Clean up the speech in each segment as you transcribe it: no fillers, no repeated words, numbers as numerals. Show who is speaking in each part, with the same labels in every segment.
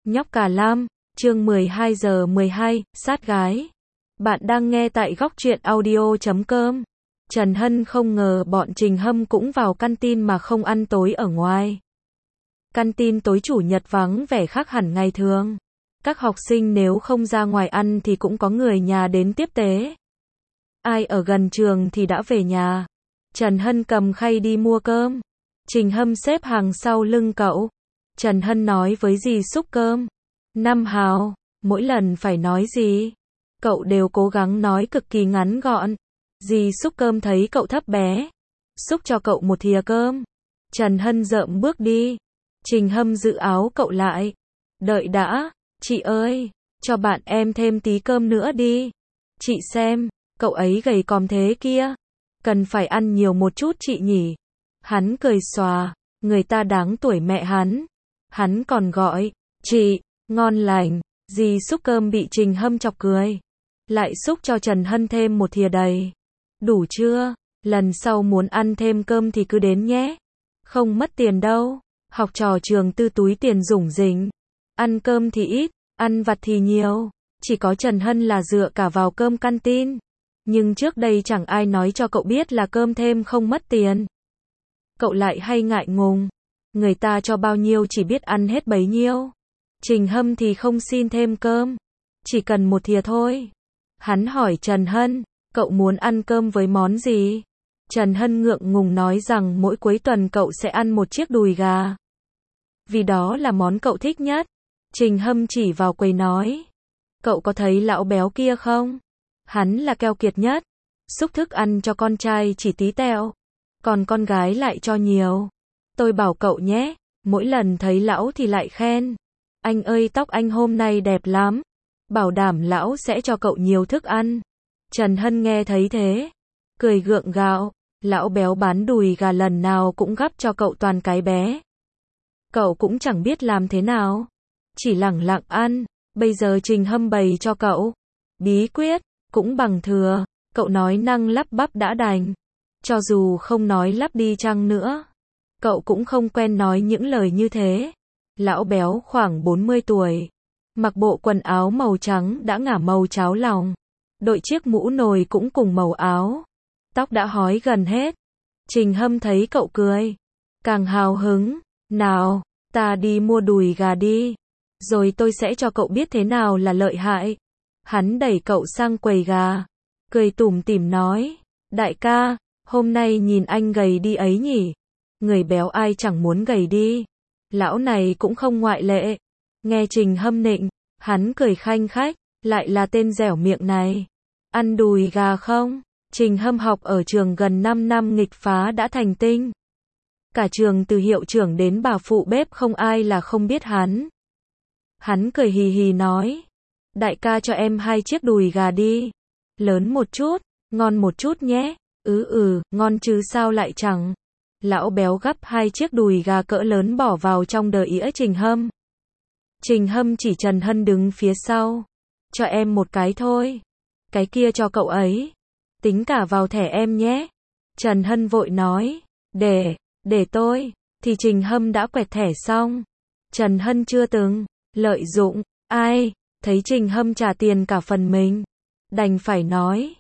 Speaker 1: Nhóc Cả Lam, chương 12 giờ 12, sát gái. Bạn đang nghe tại góc truyện audio.com. Trần Hân không ngờ bọn Trình Hâm cũng vào canteen mà không ăn tối ở ngoài. Canteen tối chủ nhật vắng vẻ khác hẳn ngày thường. Các học sinh nếu không ra ngoài ăn thì cũng có người nhà đến tiếp tế. Ai ở gần trường thì đã về nhà. Trần Hân cầm khay đi mua cơm. Trình Hâm xếp hàng sau lưng cậu. Trần Hân nói với dì xúc cơm. 5 hào, mỗi lần phải nói gì? Cậu đều cố gắng nói cực kỳ ngắn gọn. Dì xúc cơm thấy cậu thấp bé. Xúc cho cậu một thìa cơm. Trần Hân rợm bước đi. Trình Hâm giữ áo cậu lại. Đợi đã, chị ơi, cho bạn em thêm tí cơm nữa đi. Chị xem, cậu ấy gầy còm thế kia. Cần phải ăn nhiều một chút chị nhỉ. Hắn cười xòa, người ta đáng tuổi mẹ hắn. Hắn còn gọi, chị, ngon lành. Dì xúc cơm bị Trình Hâm chọc cười. Lại xúc cho Trần Hân thêm một thìa đầy. Đủ chưa? Lần sau muốn ăn thêm cơm thì cứ đến nhé. Không mất tiền đâu. Học trò trường tư túi tiền rủng rỉnh. Ăn cơm thì ít, ăn vặt thì nhiều. Chỉ có Trần Hân là dựa cả vào cơm canteen. Nhưng trước đây chẳng ai nói cho cậu biết là cơm thêm không mất tiền. Cậu lại hay ngại ngùng. Người ta cho bao nhiêu chỉ biết ăn hết bấy nhiêu. Trình Hâm thì không xin thêm cơm. Chỉ cần một thìa thôi. Hắn hỏi Trần Hân, cậu muốn ăn cơm với món gì? Trần Hân ngượng ngùng nói rằng mỗi cuối tuần cậu sẽ ăn một chiếc đùi gà. Vì đó là món cậu thích nhất. Trình Hâm chỉ vào quầy nói. Cậu có thấy lão béo kia không? Hắn là keo kiệt nhất. Xúc thức ăn cho con trai chỉ tí tẹo. Còn con gái lại cho nhiều. Tôi bảo cậu nhé, mỗi lần thấy lão thì lại khen. Anh ơi tóc anh hôm nay đẹp lắm. Bảo đảm lão sẽ cho cậu nhiều thức ăn. Trần Hân nghe thấy thế. Cười gượng gạo. Lão béo bán đùi gà lần nào cũng gắp cho cậu toàn cái bé. Cậu cũng chẳng biết làm thế nào. Chỉ lẳng lặng ăn. Bây giờ Trình Hâm bày cho cậu. Bí quyết, cũng bằng thừa. Cậu nói năng lắp bắp đã đành. Cho dù không nói lắp đi chăng nữa. Cậu cũng không quen nói những lời như thế. Lão béo khoảng 40 tuổi. Mặc bộ quần áo màu trắng đã ngả màu cháo lòng. Đội chiếc mũ nồi cũng cùng màu áo. Tóc đã hói gần hết. Trình Hâm thấy cậu cười. Càng hào hứng. Nào, ta đi mua đùi gà đi. Rồi tôi sẽ cho cậu biết thế nào là lợi hại. Hắn đẩy cậu sang quầy gà. Cười tủm tỉm nói. Đại ca, hôm nay nhìn anh gầy đi ấy nhỉ. Người béo ai chẳng muốn gầy đi. Lão này cũng không ngoại lệ. Nghe Trình Hâm nịnh, hắn cười khanh khách, lại là tên dẻo miệng này. Ăn đùi gà không? Trình Hâm học ở trường gần 5 năm nghịch phá đã thành tinh. Cả trường từ hiệu trưởng đến bà phụ bếp không ai là không biết hắn. Hắn cười hì hì nói. Đại ca cho em 2 chiếc đùi gà đi. Lớn một chút, ngon một chút nhé. Ngon chứ sao lại chẳng. Lão béo gắp 2 chiếc đùi gà cỡ lớn bỏ vào trong đờ ĩa Trình Hâm. Trình Hâm chỉ Trần Hân đứng phía sau. Cho em một cái thôi. Cái kia cho cậu ấy. Tính cả vào thẻ em nhé. Trần Hân vội nói. Để tôi. Thì Trình Hâm đã quẹt thẻ xong. Trần Hân chưa từng lợi dụng ai. Thấy Trình Hâm trả tiền cả phần mình. Đành phải nói.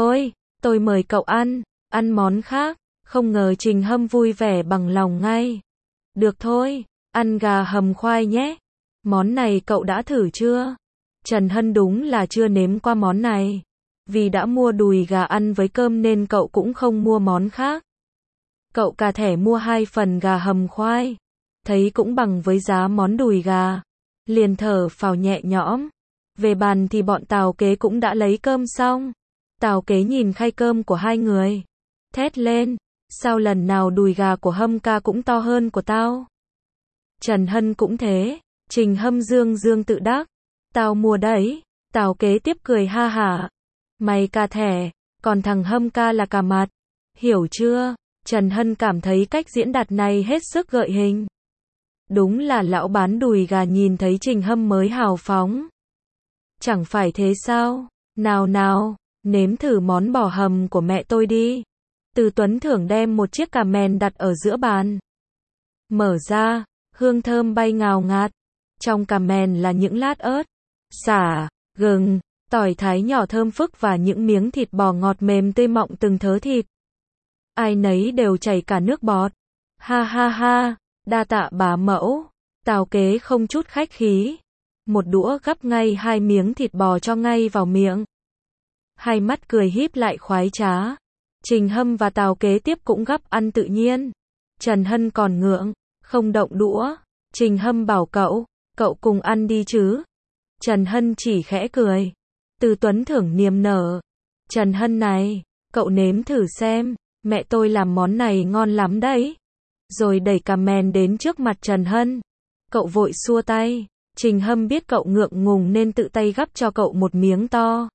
Speaker 1: Tôi mời cậu ăn món khác. Không ngờ Trình Hâm vui vẻ bằng lòng ngay. Được thôi, ăn gà hầm khoai nhé. Món này cậu đã thử chưa? Trần Hân đúng là chưa nếm qua món này. Vì đã mua đùi gà ăn với cơm nên cậu cũng không mua món khác. Cậu cả thẻ mua 2 phần gà hầm khoai. Thấy cũng bằng với giá món đùi gà. Liền thở phào nhẹ nhõm. Về bàn thì bọn Tào Kế cũng đã lấy cơm xong. Tào Kế nhìn khay cơm của hai người. Thét lên. Sao lần nào đùi gà của Hâm ca cũng to hơn của tao? Trần Hân cũng thế. Trình Hâm dương tự đắc. Tao mua đấy. Tào Kế tiếp cười ha hả. Mày cà thẻ, còn thằng Hâm ca là cà mặt. Hiểu chưa? Trần Hân cảm thấy cách diễn đạt này hết sức gợi hình. Đúng là lão bán đùi gà nhìn thấy Trình Hâm mới hào phóng. Chẳng phải thế sao? Nào, nếm thử món bò hầm của mẹ tôi đi. Từ Tuấn Thưởng đem một chiếc cà mèn đặt ở giữa bàn. Mở ra, hương thơm bay ngào ngạt. Trong cà mèn là những lát ớt, sả, gừng, tỏi thái nhỏ thơm phức và những miếng thịt bò ngọt mềm tươi mọng từng thớ thịt. Ai nấy đều chảy cả nước bọt. Ha ha ha, đa tạ bá mẫu. Tào Kế không chút khách khí. Một đũa gắp ngay 2 miếng thịt bò cho ngay vào miệng. Hai mắt cười híp lại khoái trá. Trình Hâm và Tào Kế tiếp cũng gắp ăn tự nhiên. Trần Hân còn ngượng, không động đũa. Trình Hâm bảo cậu cùng ăn đi chứ. Trần Hân chỉ khẽ cười. Từ Tuấn thưởng niềm nở. Trần Hân này, cậu nếm thử xem, mẹ tôi làm món này ngon lắm đấy. Rồi đẩy cà mèn đến trước mặt Trần Hân. Cậu vội xua tay. Trình Hâm biết cậu ngượng ngùng nên tự tay gắp cho cậu một miếng to.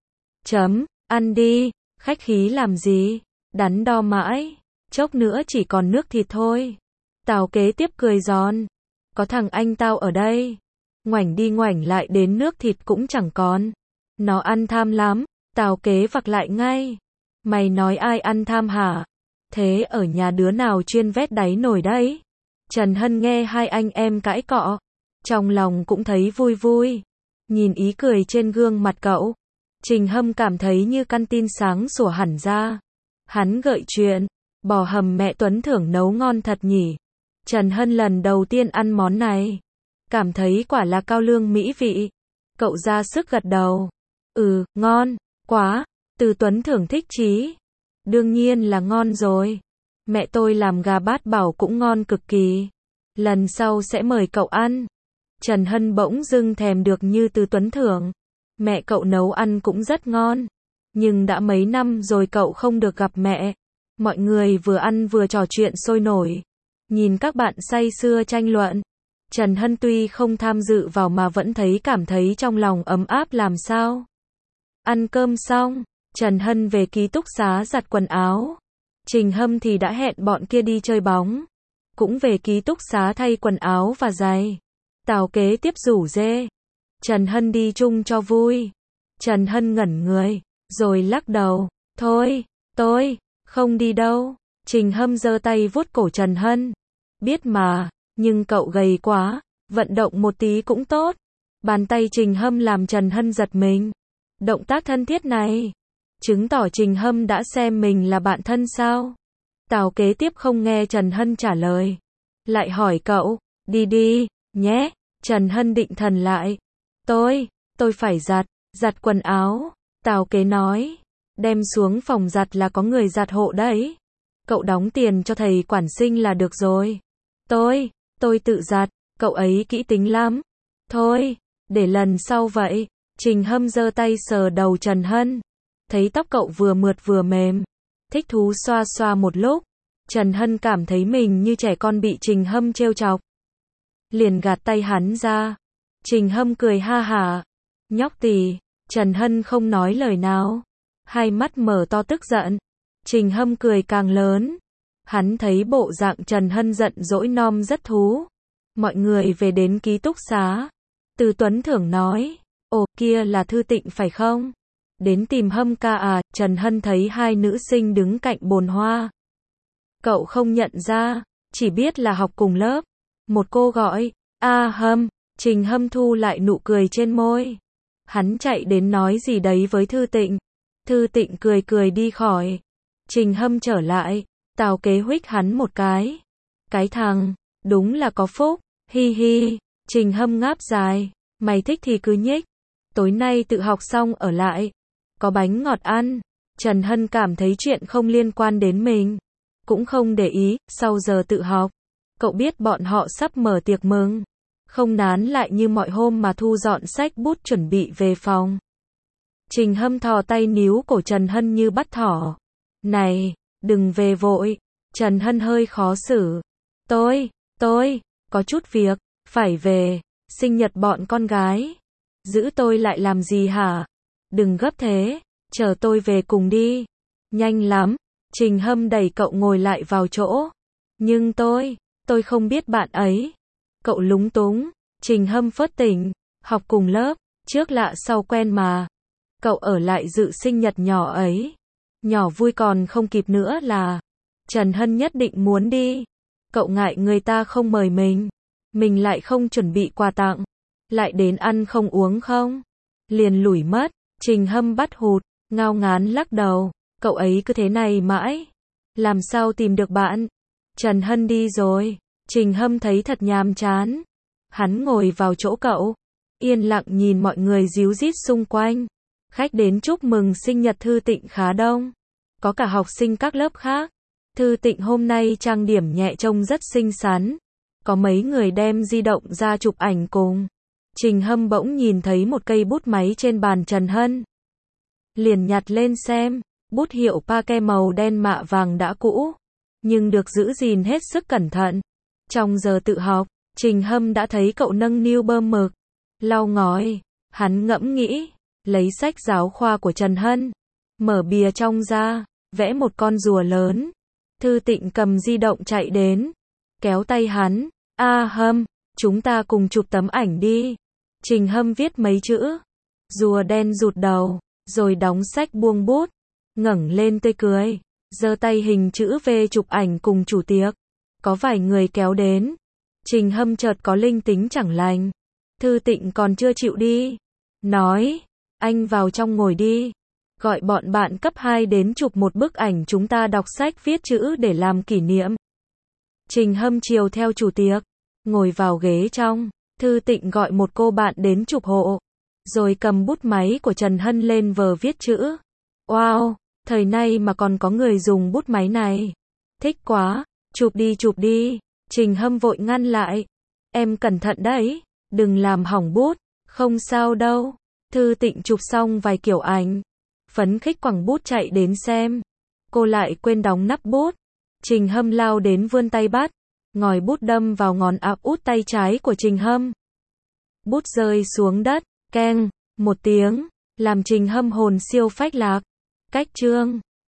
Speaker 1: Ăn đi, khách khí làm gì, đắn đo mãi, chốc nữa chỉ còn nước thịt thôi. Tào Kế tiếp cười giòn. Có thằng anh tao ở đây. Ngoảnh đi ngoảnh lại đến nước thịt cũng chẳng còn. Nó ăn tham lắm. Tào Kế vặc lại ngay. Mày nói ai ăn tham hả? Thế ở nhà đứa nào chuyên vét đáy nồi đấy? Trần Hân nghe hai anh em cãi cọ. Trong lòng cũng thấy vui vui. Nhìn ý cười trên gương mặt cậu. Trình Hâm cảm thấy như căn tin sáng sủa hẳn ra. Hắn gợi chuyện. Bò hầm mẹ Tuấn thưởng nấu ngon thật nhỉ. Trần Hân lần đầu tiên ăn món này. Cảm thấy quả là cao lương mỹ vị. Cậu ra sức gật đầu. Ngon, quá. Từ Tuấn thưởng thích chí. Đương nhiên là ngon rồi. Mẹ tôi làm gà bát bảo cũng ngon cực kỳ. Lần sau sẽ mời cậu ăn. Trần Hân bỗng dưng thèm được như Từ Tuấn thưởng. Mẹ cậu nấu ăn cũng rất ngon. Nhưng đã mấy năm rồi cậu không được gặp mẹ. Mọi người vừa ăn vừa trò chuyện sôi nổi. Nhìn các bạn say sưa tranh luận. Trần Hân tuy không tham dự vào mà vẫn cảm thấy trong lòng ấm áp làm sao. Ăn cơm xong, Trần Hân về ký túc xá giặt quần áo. Trình Hâm thì đã hẹn bọn kia đi chơi bóng. Cũng về ký túc xá thay quần áo và giày. Tào Kế tiếp rủ dê. Trần Hân đi chung cho vui. Trần Hân ngẩn người, rồi lắc đầu. Thôi, tôi không đi đâu. Trình Hâm giơ tay vuốt cổ Trần Hân. Biết mà, nhưng cậu gầy quá, vận động một tí cũng tốt. Bàn tay Trình Hâm làm Trần Hân giật mình. Động tác thân thiết này, chứng tỏ Trình Hâm đã xem mình là bạn thân sao? Tào Kế tiếp không nghe Trần Hân trả lời. Lại hỏi cậu, đi nhé. Trần Hân định thần lại. Tôi phải giặt quần áo. Tào Kế nói, đem xuống phòng giặt là có người giặt hộ đấy. Cậu đóng tiền cho thầy quản sinh là được rồi. Tôi tự giặt, cậu ấy kỹ tính lắm. Thôi, để lần sau vậy. Trình Hâm giơ tay sờ đầu Trần Hân. Thấy tóc cậu vừa mượt vừa mềm. Thích thú xoa xoa một lúc. Trần Hân cảm thấy mình như trẻ con bị Trình Hâm trêu chọc. Liền gạt tay hắn ra. Trình Hâm cười ha hả. Nhóc tì. Trần Hân không nói lời nào. Hai mắt mở to tức giận. Trình Hâm cười càng lớn. Hắn thấy bộ dạng Trần Hân giận dỗi non rất thú. Mọi người về đến ký túc xá. Từ Tuấn thưởng nói. Ồ, kia là Thư Tịnh phải không? Đến tìm Hâm ca à? Trần Hân thấy hai nữ sinh đứng cạnh bồn hoa. Cậu không nhận ra, chỉ biết là học cùng lớp. Một cô gọi, Hâm. Trình Hâm thu lại nụ cười trên môi. Hắn chạy đến nói gì đấy với Thư Tịnh. Thư Tịnh cười đi khỏi. Trình Hâm trở lại. Tào Kế huých hắn một cái. Cái thằng, đúng là có phúc. Hi hi. Trình Hâm ngáp dài. Mày thích thì cứ nhích. Tối nay tự học xong ở lại. Có bánh ngọt ăn. Trần Hân cảm thấy chuyện không liên quan đến mình. Cũng không để ý. Sau giờ tự học, cậu biết bọn họ sắp mở tiệc mừng. Không nán lại như mọi hôm mà thu dọn sách bút chuẩn bị về phòng. Trình Hâm thò tay níu cổ Trần Hân như bắt thỏ. Này, đừng về vội. Trần Hân hơi khó xử. Tôi, có chút việc, phải về. Sinh nhật bọn con gái. Giữ tôi lại làm gì hả? Đừng gấp thế, chờ tôi về cùng đi. Nhanh lắm. Trình Hâm đẩy cậu ngồi lại vào chỗ. Nhưng tôi không biết bạn ấy. Cậu lúng túng. Trình Hâm phớt tỉnh. Học cùng lớp, trước lạ sau quen mà. Cậu ở lại dự sinh nhật nhỏ ấy. Nhỏ vui còn không kịp nữa là. Trần Hân nhất định muốn đi. Cậu ngại người ta không mời mình. mình lại không chuẩn bị quà tặng, lại đến ăn không uống không, liền lủi mất. Trình Hâm bắt hụt, ngao ngán lắc đầu, cậu ấy cứ thế này mãi, làm sao tìm được bạn. Trần Hân đi rồi, Trình Hâm thấy thật nhàm chán. Hắn ngồi vào chỗ cậu, yên lặng nhìn mọi người ríu rít xung quanh. Khách đến chúc mừng sinh nhật Thư Tịnh khá đông, có cả học sinh các lớp khác. Thư Tịnh hôm nay trang điểm nhẹ trông rất xinh xắn, có mấy người đem di động ra chụp ảnh cùng. Trình Hâm bỗng nhìn thấy một cây bút máy trên bàn Trần Hân, liền nhặt lên xem, bút hiệu Pake màu đen mạ vàng đã cũ, nhưng được giữ gìn hết sức cẩn thận. Trong giờ tự học, Trình Hâm đã thấy cậu nâng niu bơm mực, lau ngói, hắn ngẫm nghĩ, lấy sách giáo khoa của Trần Hân, mở bìa trong ra, vẽ một con rùa lớn. Thư Tịnh cầm di động chạy đến, kéo tay hắn, Hâm, chúng ta cùng chụp tấm ảnh đi. Trình Hâm viết mấy chữ, rùa đen rụt đầu, rồi đóng sách buông bút, ngẩng lên tươi cười, giơ tay hình chữ V chụp ảnh cùng chủ tiệc. Có vài người kéo đến, Trình Hâm chợt có linh tính chẳng lành. Thư Tịnh còn chưa chịu đi, nói, anh vào trong ngồi đi, gọi bọn bạn cấp 2 đến chụp một bức ảnh chúng ta đọc sách viết chữ để làm kỷ niệm. Trình Hâm chiều theo chủ tiệc, ngồi vào ghế trong. Thư Tịnh gọi một cô bạn đến chụp hộ, rồi cầm bút máy của Trần Hân lên vờ viết chữ. Wow, thời nay mà còn có người dùng bút máy này. Thích quá, chụp đi. Trình Hâm vội ngăn lại. Em cẩn thận đấy, đừng làm hỏng bút. Không sao đâu. Thư Tịnh chụp xong vài kiểu ảnh, phấn khích quẳng bút chạy đến xem. Cô lại quên đóng nắp bút. Trình Hâm lao đến vươn tay bắt, ngòi bút đâm vào ngón áp út tay trái của Trình Hâm. Bút rơi xuống đất, keng, một tiếng, làm Trình Hâm hồn siêu phách lạc. Cách chương